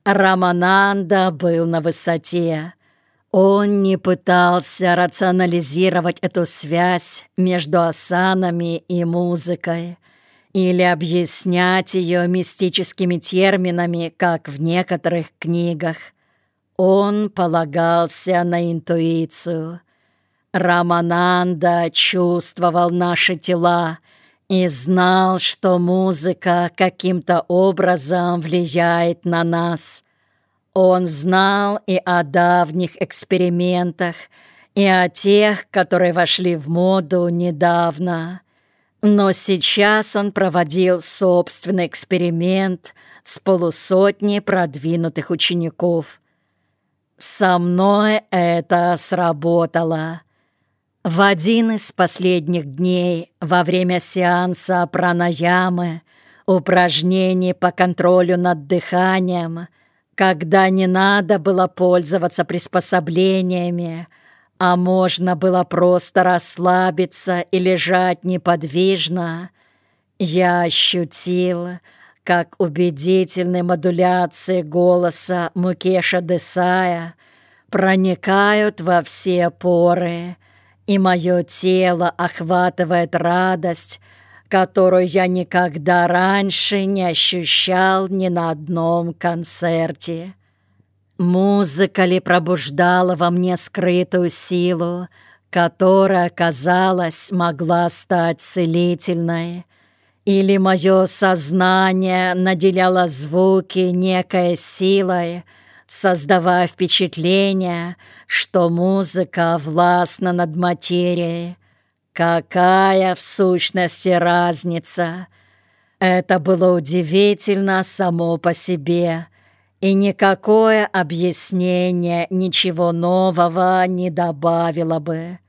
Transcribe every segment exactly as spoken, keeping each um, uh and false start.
Рамананда был на высоте. Он не пытался рационализировать эту связь между асанами и музыкой или объяснять ее мистическими терминами, как в некоторых книгах. Он полагался на интуицию. Рамананда чувствовал наши тела и знал, что музыка каким-то образом влияет на нас. Он знал и о давних экспериментах, и о тех, которые вошли в моду недавно. Но сейчас он проводил собственный эксперимент с полусотней продвинутых учеников. Со мной это сработало. В один из последних дней, во время сеанса пранаямы, упражнений по контролю над дыханием, когда не надо было пользоваться приспособлениями, а можно было просто расслабиться и лежать неподвижно, я ощутил, как убедительные модуляции голоса Мукеша Десая проникают во все поры, и мое тело охватывает радость, которую я никогда раньше не ощущал ни на одном концерте. Музыка ли пробуждала во мне скрытую силу, которая, казалось, могла стать целительной, или мое сознание наделяло звуки некой силой, создавая впечатление, что музыка властна над материей. Какая в сущности разница? Это было удивительно само по себе, и никакое объяснение ничего нового не добавило бы.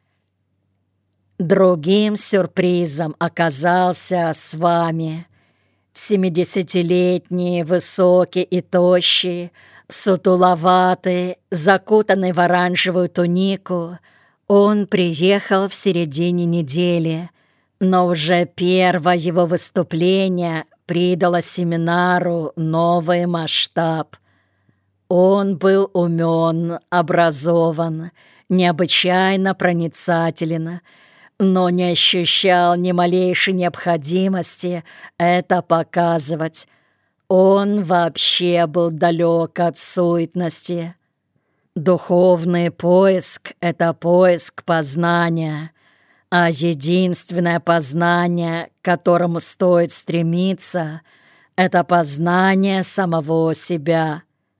Другим сюрпризом оказался с вами. Семидесятилетний, высокий и тощий, сутуловатый, закутанный в оранжевую тунику, он приехал в середине недели, но уже первое его выступление придало семинару новый масштаб. Он был умен, образован, необычайно проницателен, но не ощущал ни малейшей необходимости это показывать. Он вообще был далек от суетности. Духовный поиск — это поиск познания, а единственное познание, к которому стоит стремиться, это познание самого себя.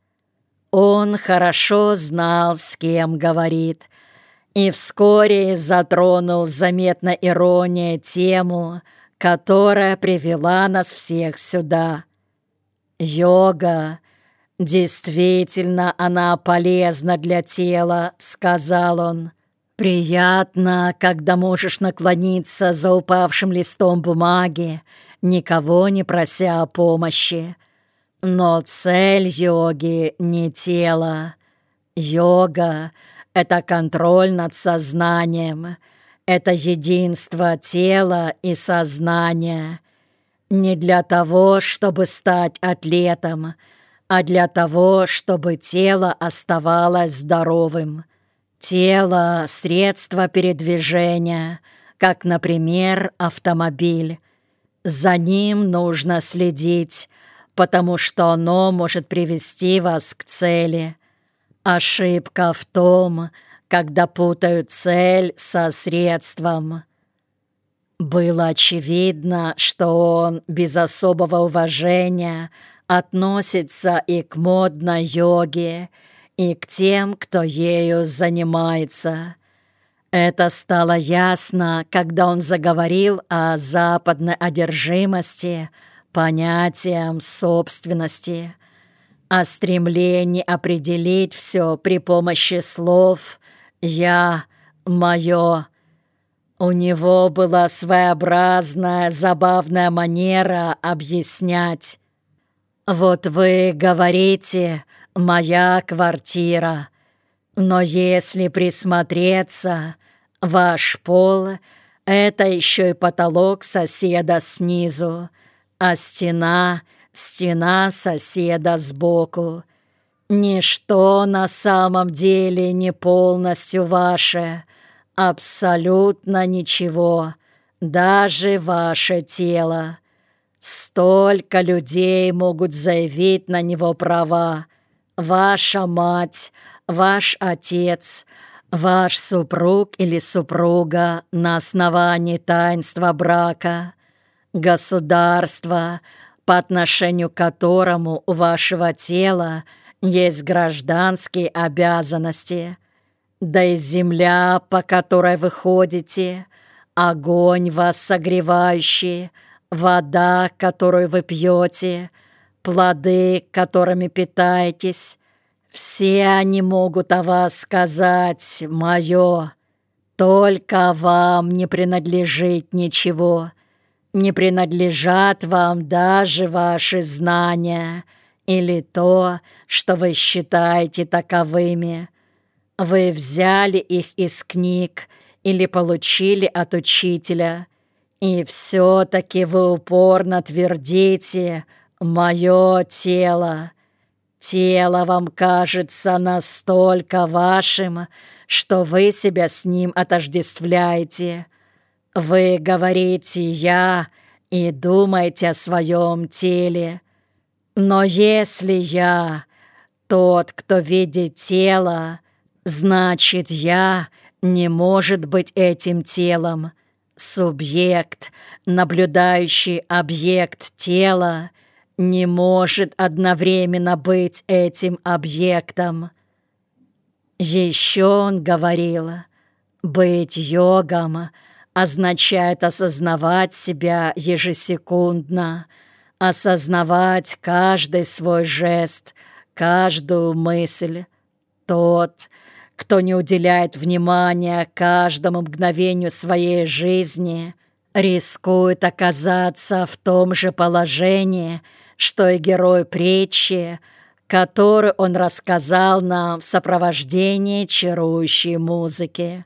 Он хорошо знал, с кем говорит, и вскоре затронул заметно ирония тему, которая привела нас всех сюда. Йога. «Действительно, она полезна для тела», — сказал он. «Приятно, когда можешь наклониться за упавшим листом бумаги, никого не прося о помощи. Но цель йоги не тело. Йога — это контроль над сознанием, это единство тела и сознания. Не для того, чтобы стать атлетом, а для того, чтобы тело оставалось здоровым. Тело — средство передвижения, как, например, автомобиль. За ним нужно следить, потому что оно может привести вас к цели. Ошибка в том, когда путают цель со средством. Было очевидно, что он без особого уважения относится и к модной йоге, и к тем, кто ею занимается. Это стало ясно, когда он заговорил о западной одержимости понятием собственности, о стремлении определить все при помощи слов «я», «моё». У него была своеобразная, забавная манера объяснять. «Вот вы говорите «моя квартира», но если присмотреться, ваш пол — это еще и потолок соседа снизу, а стена стена соседа сбоку. Ничто на самом деле не полностью ваше, абсолютно ничего, даже ваше тело. Столько людей могут заявить на него права. Ваша мать, ваш отец, ваш супруг или супруга на основании таинства брака, государство, по отношению к которому у вашего тела есть гражданские обязанности, да и земля, по которой вы ходите, огонь вас согревающий, вода, которую вы пьете, плоды, которыми питаетесь, все они могут о вас сказать «моё». Только вам не принадлежит ничего, не принадлежат вам даже ваши знания или то, что вы считаете таковыми. Вы взяли их из книг или получили от учителя, и все-таки вы упорно твердите «моё тело». Тело вам кажется настолько вашим, что вы себя с ним отождествляете. Вы говорите «я» и думаете о своем теле. Но если я тот, кто видит тело, значит, я не может быть этим телом. Субъект, наблюдающий объект тела, не может одновременно быть этим объектом. Еще он говорил, быть йогом означает осознавать себя ежесекундно, осознавать каждый свой жест, каждую мысль. Тот, кто не уделяет внимания каждому мгновению своей жизни, рискует оказаться в том же положении, что и герой притчи, который он рассказал нам в сопровождении чарующей музыки.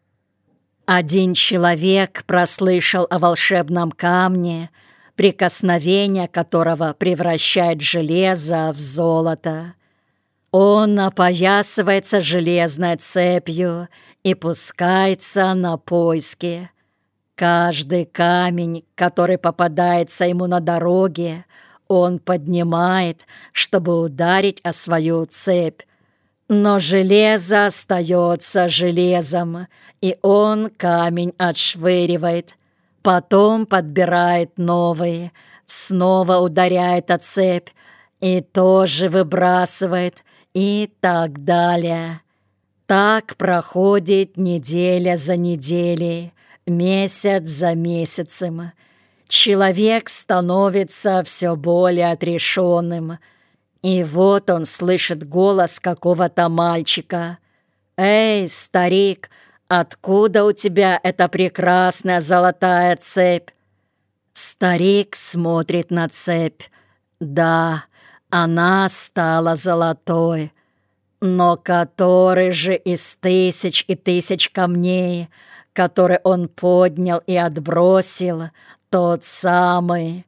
Один человек прослышал о волшебном камне, прикосновение которого превращает железо в золото. Он опоясывается железной цепью и пускается на поиски. Каждый камень, который попадается ему на дороге, он поднимает, чтобы ударить о свою цепь. Но железо остается железом, и он камень отшвыривает. Потом подбирает новый, снова ударяет о цепь и тоже выбрасывает, и так далее. Так проходит неделя за неделей, месяц за месяцем. Человек становится все более отрешенным. И вот он слышит голос какого-то мальчика. «Эй, старик, откуда у тебя эта прекрасная золотая цепь?» Старик смотрит на цепь. Да, она стала золотой. Но который же из тысяч и тысяч камней, который он поднял и отбросил, тот самый?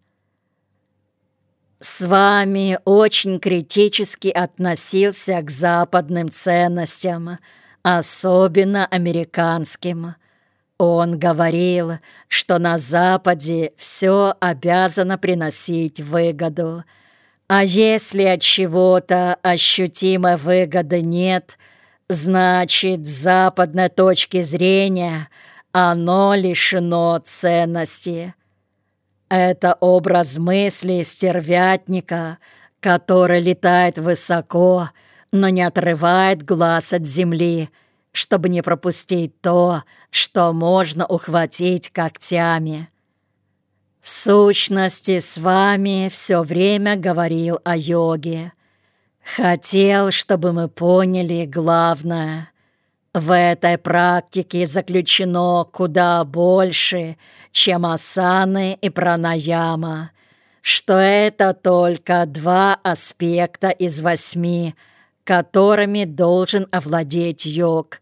С вами очень критически относился к западным ценностям, особенно американским. Он говорил, что на Западе все обязано приносить выгоду, а если от чего-то ощутимой выгоды нет, значит, с западной точки зрения оно лишено ценности. Это образ мысли стервятника, который летает высоко, но не отрывает глаз от земли, чтобы не пропустить то, что можно ухватить когтями. В сущности, с вами все время говорил о йоге. Хотел, чтобы мы поняли главное. В этой практике заключено куда больше, чем асаны и пранаяма, что это только два аспекта из восьми, которыми должен овладеть йог.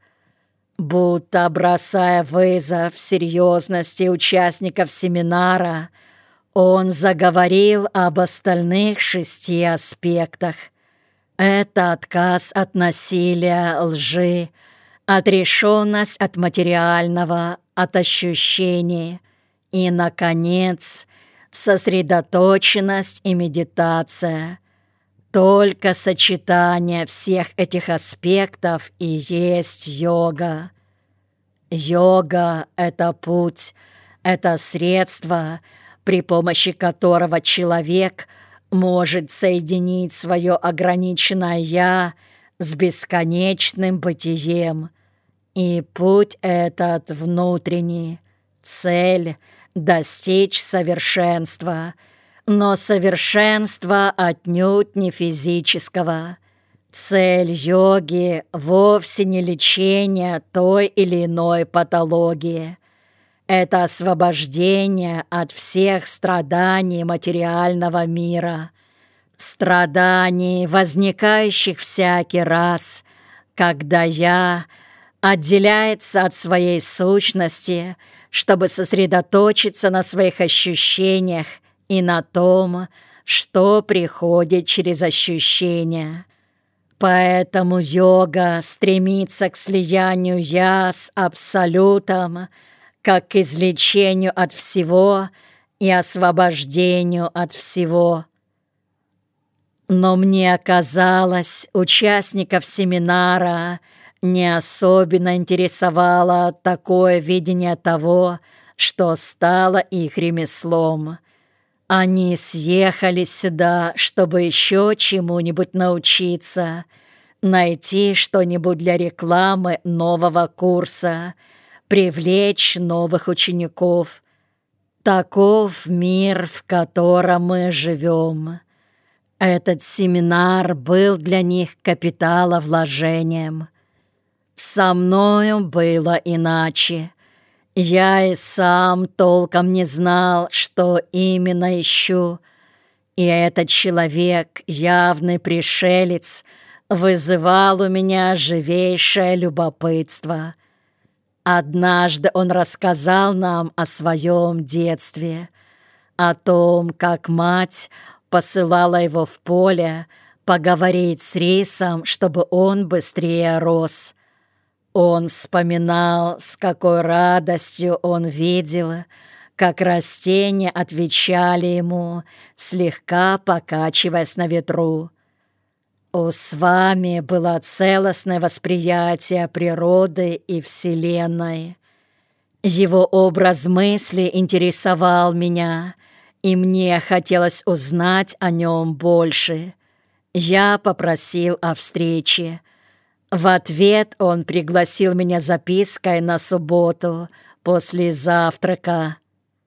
Будто бросая вызов серьезности участников семинара, Он заговорил об остальных шести аспектах. Это отказ от насилия, лжи, отрешенность от материального, от ощущений и, наконец, сосредоточенность и медитация. Только сочетание всех этих аспектов и есть йога. Йога — это путь, это средство, при помощи которого человек может соединить свое ограниченное «я» с бесконечным бытием. И путь этот внутренний, цель — достичь совершенства, но совершенства отнюдь не физического. Цель йоги вовсе не лечение той или иной патологии. Это освобождение от всех страданий материального мира, страданий, возникающих всякий раз, когда «я» отделяется от своей сущности, чтобы сосредоточиться на своих ощущениях и на том, что приходит через ощущения. Поэтому йога стремится к слиянию «я» с Абсолютом, как к излечению от всего и освобождению от всего. Но мне казалось, участников семинара не особенно интересовало такое видение того, что стало их ремеслом. Они съехали сюда, чтобы еще чему-нибудь научиться, найти что-нибудь для рекламы нового курса, привлечь новых учеников. Таков мир, в котором мы живем. Этот семинар был для них капиталовложением. Со мною было иначе. Я и сам толком не знал, что именно ищу, и этот человек, явный пришелец, вызывал у меня живейшее любопытство. Однажды он рассказал нам о своем детстве, о том, как мать посылала его в поле поговорить с рисом, чтобы он быстрее рос. Он вспоминал, с какой радостью он видел, как растения отвечали ему, слегка покачиваясь на ветру. У Свами было целостное восприятие природы и Вселенной. Его образ мысли интересовал меня, и мне хотелось узнать о нем больше. Я попросил о встрече. В ответ он пригласил меня запиской на субботу после завтрака.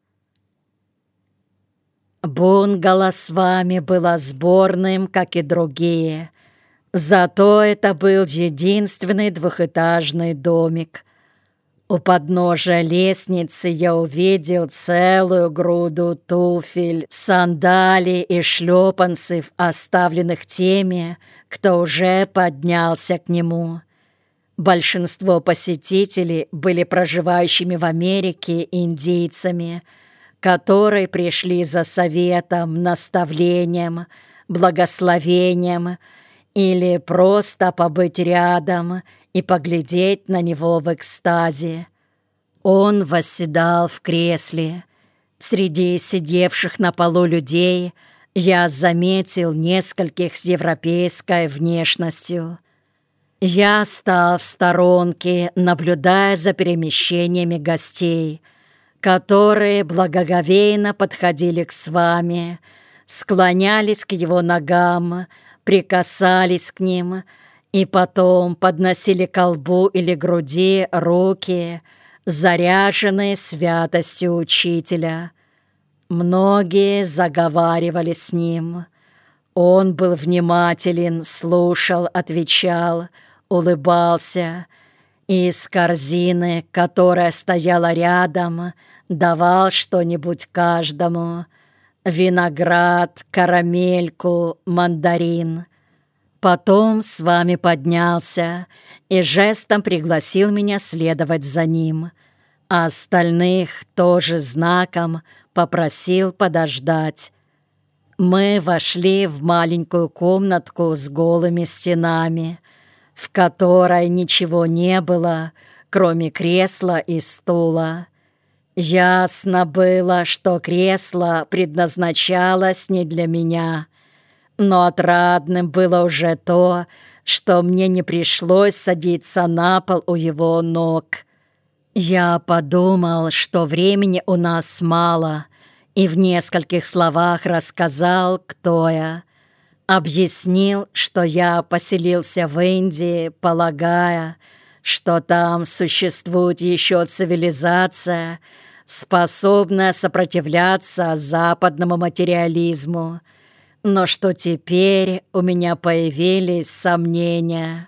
Бунгало Свами было сборным, как и другие. Зато это был единственный двухэтажный домик. У подножия лестницы я увидел целую груду туфель, сандалий и шлепанцев, оставленных теми, кто уже поднялся к нему. Большинство посетителей были проживающими в Америке индейцами, которые пришли за советом, наставлением, благословением или просто побыть рядом и поглядеть на него в экстазе. Он восседал в кресле. Среди сидевших на полу людей я заметил нескольких с европейской внешностью. Я стал в сторонке, наблюдая за перемещениями гостей, которые благоговейно подходили к Свами, склонялись к его ногам, прикасались к ним и потом подносили к колбу или груди руки, заряженные святостью учителя. Многие заговаривали с ним. Он был внимателен, слушал, отвечал, улыбался, и из корзины, которая стояла рядом, давал что-нибудь каждому: виноград, карамельку, мандарин. Потом Свами поднялся и жестом пригласил меня следовать за ним, а остальных тоже знаком попросил подождать. Мы вошли в маленькую комнатку с голыми стенами, в которой ничего не было, кроме кресла и стула. Ясно было, что кресло предназначалось не для меня, но отрадным было уже то, что мне не пришлось садиться на пол у его ног. Я подумал, что времени у нас мало, и в нескольких словах рассказал, кто я. Объяснил, что я поселился в Индии, полагая, что там существует еще цивилизация, способная сопротивляться западному материализму, но что теперь у меня появились сомнения.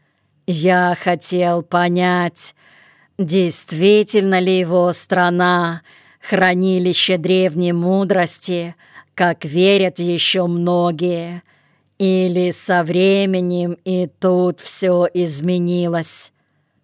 Я хотел понять, действительно ли его страна хранилище древней мудрости, как верят еще многие, или со временем и тут все изменилось.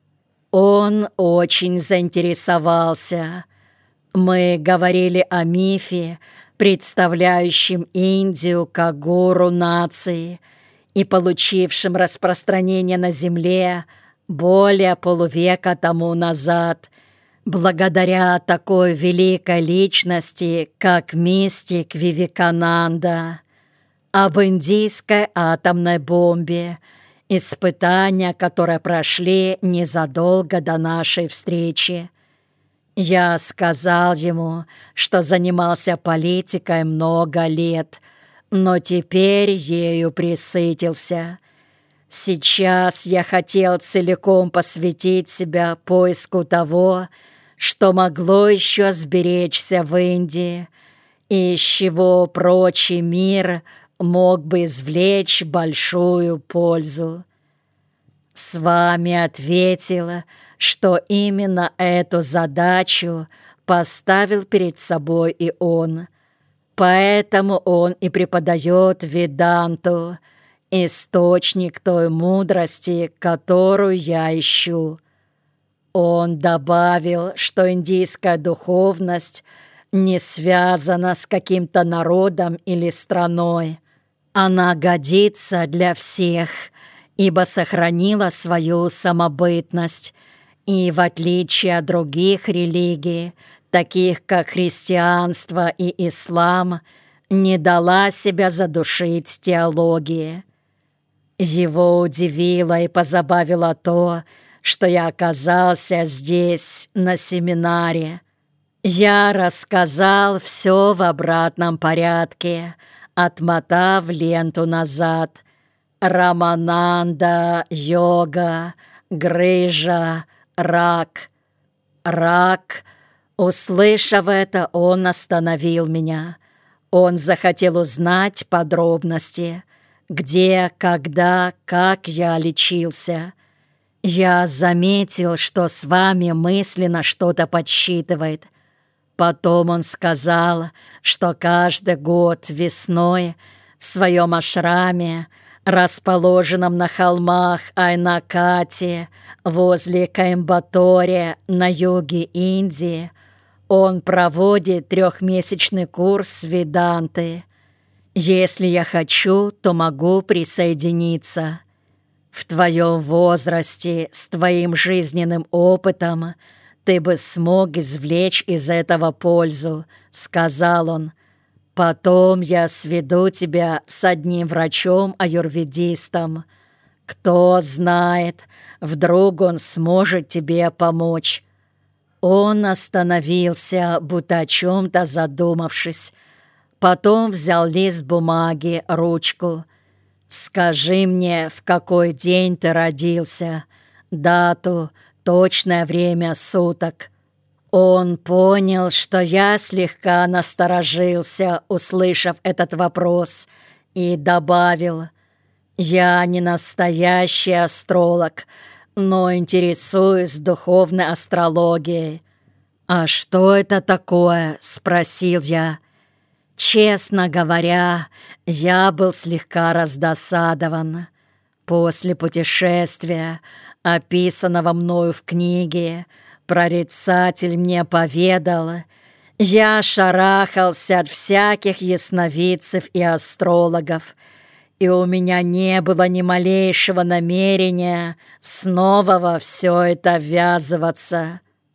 Он очень заинтересовался. Мы говорили о мифе, представляющем Индию как гору нации и получившем распространение на земле более полувека тому назад, благодаря такой великой личности, как мистик Вивекананда, об индийской атомной бомбе, испытания, которые прошли незадолго до нашей встречи. Я сказал ему, что занимался политикой много лет, но теперь ею пресытился. Сейчас я хотел целиком посвятить себя поиску того, что могло еще сберечься в Индии, и из чего прочий мир мог бы извлечь большую пользу. С вами ответила, что именно эту задачу поставил перед собой и он. Поэтому он и преподает Веданту, источник той мудрости, которую я ищу. Он добавил, что индийская духовность не связана с каким-то народом или страной. Она годится для всех, ибо сохранила свою самобытность и, в отличие от других религий, таких как христианство и ислам, не дала себя задушить теологии. Его удивило и позабавило то, что я оказался здесь, на семинаре. Я рассказал все в обратном порядке, отмотав ленту назад. Рамананда, йога, грыжа, рак. Рак. Услышав это, он остановил меня. Он захотел узнать подробности, где, когда, как я лечился. Я заметил, что с вами мысленно что-то подсчитывает. Потом он сказал, что каждый год весной в своем ашраме, расположенном на холмах Айнакати, возле Коимбаторе, на юге Индии, он проводит трехмесячный курс Веданты. Если я хочу, то могу присоединиться. В твоем возрасте, с твоим жизненным опытом, ты бы смог извлечь из этого пользу, сказал он. Потом я сведу тебя с одним врачом-аюрведистом. Кто знает, вдруг он сможет тебе помочь. Он остановился, будто о чем-то задумавшись. Потом взял лист бумаги, ручку. «Скажи мне, в какой день ты родился, дату, точное время суток». Он понял, что я слегка насторожился, услышав этот вопрос, и добавил: «Я не настоящий астролог, но интересуюсь духовной астрологией». «А что это такое?» — спросил я. Честно говоря, я был слегка раздосадован. После путешествия, описанного мною в книге, прорицатель мне поведал, Я шарахался от всяких ясновидцев и астрологов, и у меня не было ни малейшего намерения снова во все это ввязываться.